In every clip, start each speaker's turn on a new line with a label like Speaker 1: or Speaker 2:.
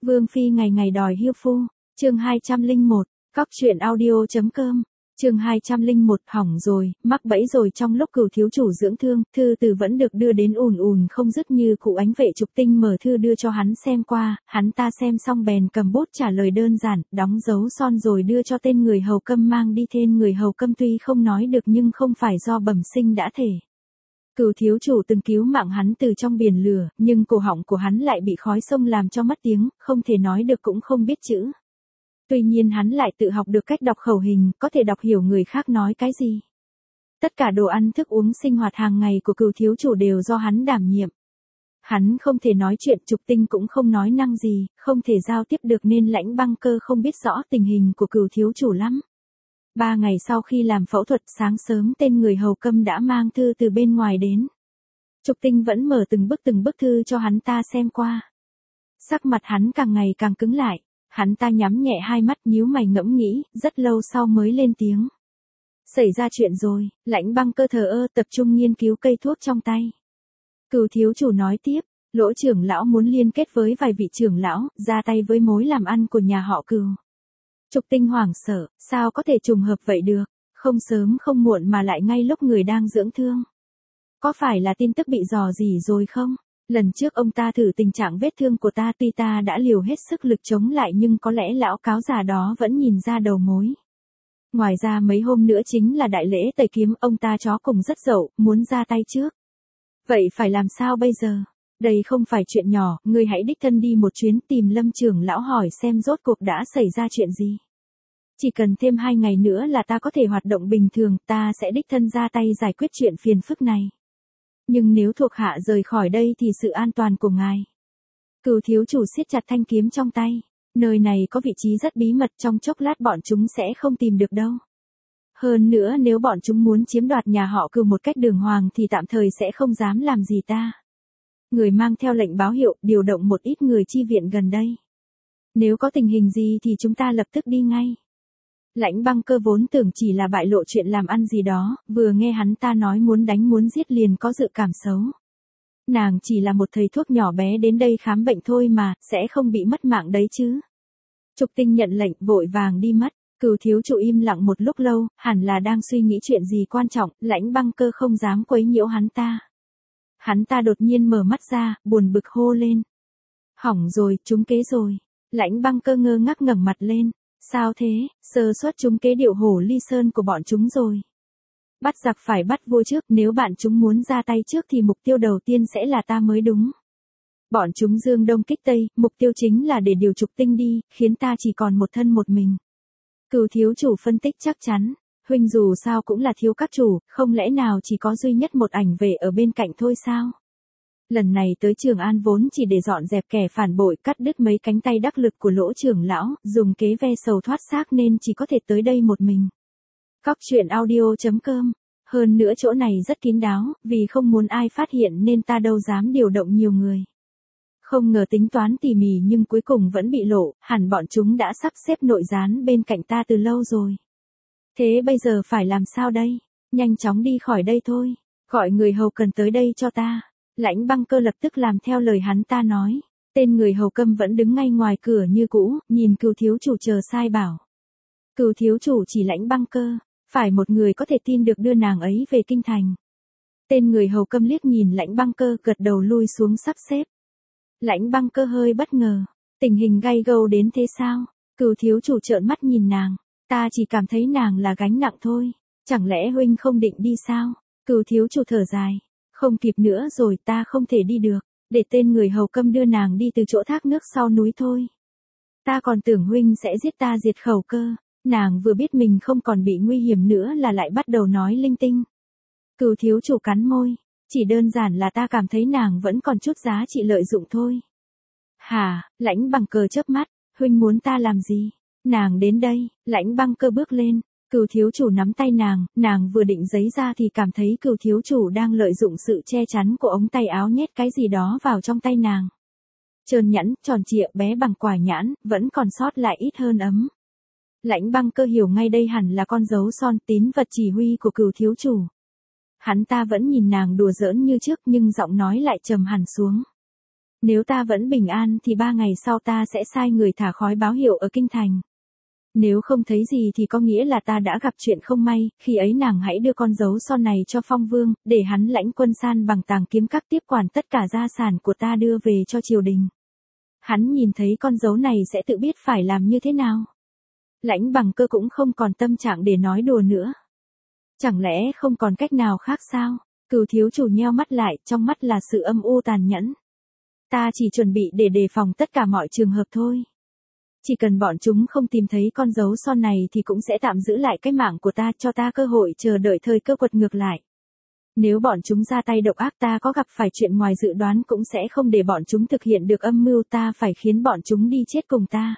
Speaker 1: Vương Phi ngày ngày đòi hiêu phu, chương 201, cóc truyện audio.com, chương 201 hỏng rồi, mắc bẫy rồi. Trong lúc Cửu thiếu chủ dưỡng thương, thư từ vẫn được đưa đến ùn ùn không dứt. Như cụ ánh vệ Trục Tinh mở thư đưa cho hắn xem qua, hắn ta xem xong bèn cầm bút trả lời đơn giản, đóng dấu son rồi đưa cho tên người hầu câm mang đi. Tên người hầu câm tuy không nói được nhưng không phải do bẩm sinh đã thể. Cửu thiếu chủ từng cứu mạng hắn từ trong biển lửa, nhưng cổ họng của hắn lại bị khói sông làm cho mất tiếng, không thể nói được cũng không biết chữ. Tuy nhiên hắn lại tự học được cách đọc khẩu hình, có thể đọc hiểu người khác nói cái gì. Tất cả đồ ăn thức uống sinh hoạt hàng ngày của Cửu thiếu chủ đều do hắn đảm nhiệm. Hắn không thể nói chuyện, Trục Tinh cũng không nói năng gì, không thể giao tiếp được nên Lãnh Băng Cơ không biết rõ tình hình của Cửu thiếu chủ lắm. 3 ngày sau khi làm phẫu thuật, sáng sớm tên người hầu câm đã mang thư từ bên ngoài đến. Trục Tinh vẫn mở từng bức thư cho hắn ta xem qua. Sắc mặt hắn càng ngày càng cứng lại, hắn ta nhắm nhẹ hai mắt nhíu mày ngẫm nghĩ, rất lâu sau mới lên tiếng. Xảy ra chuyện rồi. Lãnh Băng Cơ thờ ơ tập trung nghiên cứu cây thuốc trong tay. Cửu thiếu chủ nói tiếp, Lỗ trưởng lão muốn liên kết với vài vị trưởng lão, ra tay với mối làm ăn của nhà họ Cửu. Trục Tinh hoảng sợ, sao có thể trùng hợp vậy được, không sớm không muộn mà lại ngay lúc người đang dưỡng thương. Có phải là tin tức bị dò dỉ rồi không? Lần trước ông ta thử tình trạng vết thương của ta, tuy ta đã liều hết sức lực chống lại nhưng có lẽ lão cáo già đó vẫn nhìn ra đầu mối. Ngoài ra mấy hôm nữa chính là đại lễ tẩy kiếm, ông ta chó cùng rất dậu, muốn ra tay trước. Vậy phải làm sao bây giờ? Đây không phải chuyện nhỏ, ngươi hãy đích thân đi một chuyến tìm Lâm trưởng lão hỏi xem rốt cuộc đã xảy ra chuyện gì. Chỉ cần thêm 2 ngày nữa là ta có thể hoạt động bình thường, ta sẽ đích thân ra tay giải quyết chuyện phiền phức này. Nhưng nếu thuộc hạ rời khỏi đây thì sự an toàn của ngài. Cửu thiếu chủ siết chặt thanh kiếm trong tay. Nơi này có vị trí rất bí mật, trong chốc lát bọn chúng sẽ không tìm được đâu. Hơn nữa nếu bọn chúng muốn chiếm đoạt nhà họ Cửu một cách đường hoàng thì tạm thời sẽ không dám làm gì ta. Người mang theo lệnh báo hiệu, điều động một ít người chi viện gần đây. Nếu có tình hình gì thì chúng ta lập tức đi ngay. Lãnh Băng Cơ vốn tưởng chỉ là bại lộ chuyện làm ăn gì đó, vừa nghe hắn ta nói muốn đánh muốn giết liền có dự cảm xấu. Nàng chỉ là một thầy thuốc nhỏ bé đến đây khám bệnh thôi mà, sẽ không bị mất mạng đấy chứ. Trục Tinh nhận lệnh vội vàng đi mất. Cửu thiếu chủ im lặng một lúc lâu, hẳn là đang suy nghĩ chuyện gì quan trọng, Lãnh Băng Cơ không dám quấy nhiễu hắn ta. Hắn ta đột nhiên mở mắt ra, buồn bực hô lên. Hỏng rồi, trúng kế rồi. Lãnh Băng Cơ ngơ ngác ngẩng mặt lên. Sao thế, sơ suất trúng kế điệu hổ ly sơn của bọn chúng rồi. Bắt giặc phải bắt vua trước, nếu bạn chúng muốn ra tay trước thì mục tiêu đầu tiên sẽ là ta mới đúng. Bọn chúng dương đông kích tây, mục tiêu chính là để điều Trục Tinh đi, khiến ta chỉ còn một thân một mình. Cửu thiếu chủ phân tích chắc chắn, huynh dù sao cũng là thiếu các chủ, không lẽ nào chỉ có duy nhất một ảnh vệ ở bên cạnh thôi sao? Lần này tới Trường An vốn chỉ để dọn dẹp kẻ phản bội, cắt đứt mấy cánh tay đắc lực của Lỗ trưởng lão, dùng kế ve sầu thoát xác nên chỉ có thể tới đây một mình. Cóc truyện audio.com. Hơn nữa chỗ này rất kín đáo, vì không muốn ai phát hiện nên ta đâu dám điều động nhiều người. Không ngờ tính toán tỉ mỉ nhưng cuối cùng vẫn bị lộ, hẳn bọn chúng đã sắp xếp nội gián bên cạnh ta từ lâu rồi. Thế bây giờ phải làm sao đây? Nhanh chóng đi khỏi đây thôi. Gọi người hầu cần tới đây cho ta. Lãnh Băng Cơ lập tức làm theo lời hắn ta nói. Tên người hầu câm vẫn đứng ngay ngoài cửa như cũ, nhìn Cửu thiếu chủ chờ sai bảo. Cửu thiếu chủ chỉ Lãnh Băng Cơ, phải một người có thể tin được đưa nàng ấy về kinh thành. Tên người hầu câm liếc nhìn Lãnh Băng Cơ gật đầu lui xuống sắp xếp. Lãnh Băng Cơ hơi bất ngờ, tình hình gay gâu đến thế sao? Cửu thiếu chủ trợn mắt nhìn nàng, ta chỉ cảm thấy nàng là gánh nặng thôi, chẳng lẽ huynh không định đi sao? Cửu thiếu chủ thở dài, không kịp nữa rồi, ta không thể đi được, để tên người hầu câm đưa nàng đi từ chỗ thác nước sau núi thôi. Ta còn tưởng huynh sẽ giết ta diệt khẩu cơ. Nàng vừa biết mình không còn bị nguy hiểm nữa là lại bắt đầu nói linh tinh. Cửu thiếu chủ cắn môi, chỉ đơn giản là ta cảm thấy nàng vẫn còn chút giá trị lợi dụng thôi. Hả? Lãnh Băng Cơ chớp mắt, huynh muốn ta làm gì? Nàng đến đây. Lãnh Băng Cơ bước lên, Cửu thiếu chủ nắm tay nàng vừa định giấy ra thì cảm thấy Cửu thiếu chủ đang lợi dụng sự che chắn của ống tay áo nhét cái gì đó vào trong tay nàng. Trơn nhẵn, tròn trịa, bé bằng quả nhãn, vẫn còn sót lại ít hơn ấm. Lãnh Băng Cơ hiểu ngay đây hẳn là con dấu son, tín vật chỉ huy của Cửu thiếu chủ. Hắn ta vẫn nhìn nàng đùa giỡn như trước nhưng giọng nói lại trầm hẳn xuống. Nếu ta vẫn bình an thì 3 ngày sau ta sẽ sai người thả khói báo hiệu ở kinh thành. Nếu không thấy gì thì có nghĩa là ta đã gặp chuyện không may, khi ấy nàng hãy đưa con dấu son này cho Phong Vương, để hắn lãnh quân san bằng tàng kiếm các tiếp quản tất cả gia sản của ta đưa về cho triều đình. Hắn nhìn thấy con dấu này sẽ tự biết phải làm như thế nào. Lãnh Bằng Cơ cũng không còn tâm trạng để nói đùa nữa. Chẳng lẽ không còn cách nào khác sao? Cửu thiếu chủ nheo mắt lại, trong mắt là sự âm u tàn nhẫn. Ta chỉ chuẩn bị để đề phòng tất cả mọi trường hợp thôi. Chỉ cần bọn chúng không tìm thấy con dấu son này thì cũng sẽ tạm giữ lại cái mạng của ta, cho ta cơ hội chờ đợi thời cơ quật ngược lại. Nếu bọn chúng ra tay độc ác, ta có gặp phải chuyện ngoài dự đoán cũng sẽ không để bọn chúng thực hiện được âm mưu, ta phải khiến bọn chúng đi chết cùng ta.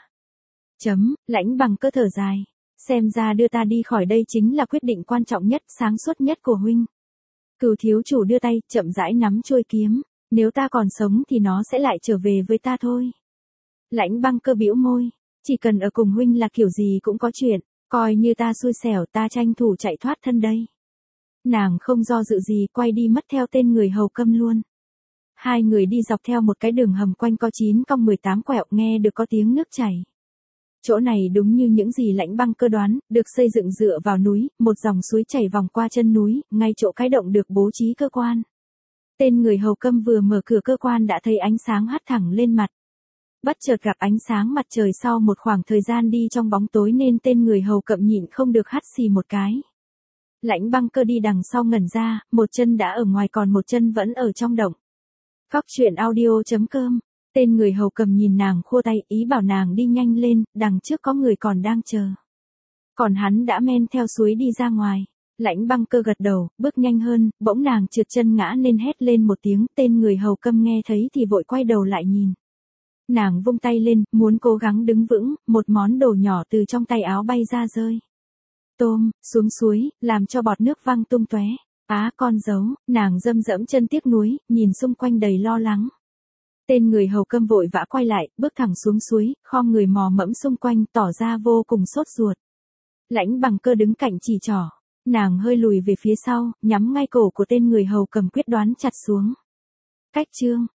Speaker 1: Lãnh Bằng Cơ thở dài. Xem ra đưa ta đi khỏi đây chính là quyết định quan trọng nhất, sáng suốt nhất của huynh. Cửu thiếu chủ đưa tay, chậm rãi nắm chuôi kiếm. Nếu ta còn sống thì nó sẽ lại trở về với ta thôi. Lãnh Băng Cơ bĩu môi. Chỉ cần ở cùng huynh là kiểu gì cũng có chuyện. Coi như ta xui xẻo, ta tranh thủ chạy thoát thân đây. Nàng không do dự gì, quay đi mất theo tên người hầu câm luôn. Hai người đi dọc theo một cái đường hầm quanh co 9 cong 18 quẹo, nghe được có tiếng nước chảy. Chỗ này đúng như những gì Lãnh Băng Cơ đoán, được xây dựng dựa vào núi, một dòng suối chảy vòng qua chân núi, ngay chỗ cái động được bố trí cơ quan. Tên người hầu câm vừa mở cửa cơ quan đã thấy ánh sáng hắt thẳng lên mặt. Bất chợt gặp ánh sáng mặt trời sau một khoảng thời gian đi trong bóng tối nên tên người hầu câm nhịn không được hắt xì một cái. Lãnh Băng Cơ đi đằng sau ngẩn ra, một chân đã ở ngoài còn một chân vẫn ở trong động. Cóc truyện audio.com. Tên người hầu cầm nhìn nàng khua tay, ý bảo nàng đi nhanh lên, đằng trước có người còn đang chờ. Còn hắn đã men theo suối đi ra ngoài. Lãnh Băng Cơ gật đầu, bước nhanh hơn, bỗng nàng trượt chân ngã nên hét lên một tiếng, tên người hầu câm nghe thấy thì vội quay đầu lại nhìn. Nàng vung tay lên, muốn cố gắng đứng vững, một món đồ nhỏ từ trong tay áo bay ra rơi. Tôm, xuống suối, làm cho bọt nước văng tung tóe. Á, con dấu, nàng dẫm chân tiếc nuối, nhìn xung quanh đầy lo lắng. Tên người hầu câm vội vã quay lại, bước thẳng xuống suối, khom người mò mẫm xung quanh, tỏ ra vô cùng sốt ruột. Lãnh Bằng Cơ đứng cạnh chỉ trỏ. Nàng hơi lùi về phía sau, nhắm ngay cổ của tên người hầu cầm, quyết đoán chặt xuống. Cách chương